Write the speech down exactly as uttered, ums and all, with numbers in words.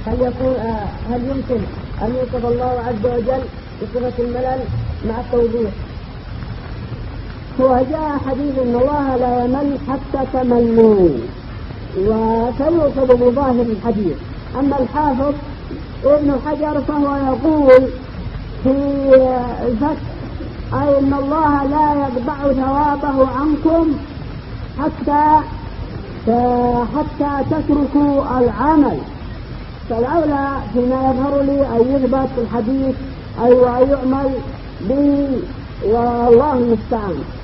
هل يكون آه هل يمكن أن يوصف الله عز وجل بصفة الملل مع التوضيح؟ هو جاء حديث ان الله لا يمل حتى تملوا، وسيؤخذ بظاهر الحديث. اما الحافظ ابن حجر فهو يقول في الفتح اي ان الله لا يقطع ثوابه عنكم حتى حتى تتركوا العمل. فالاولى فيما يظهر لي ان يثبت الحديث اي أيوة ويعمل به، والله المستعان.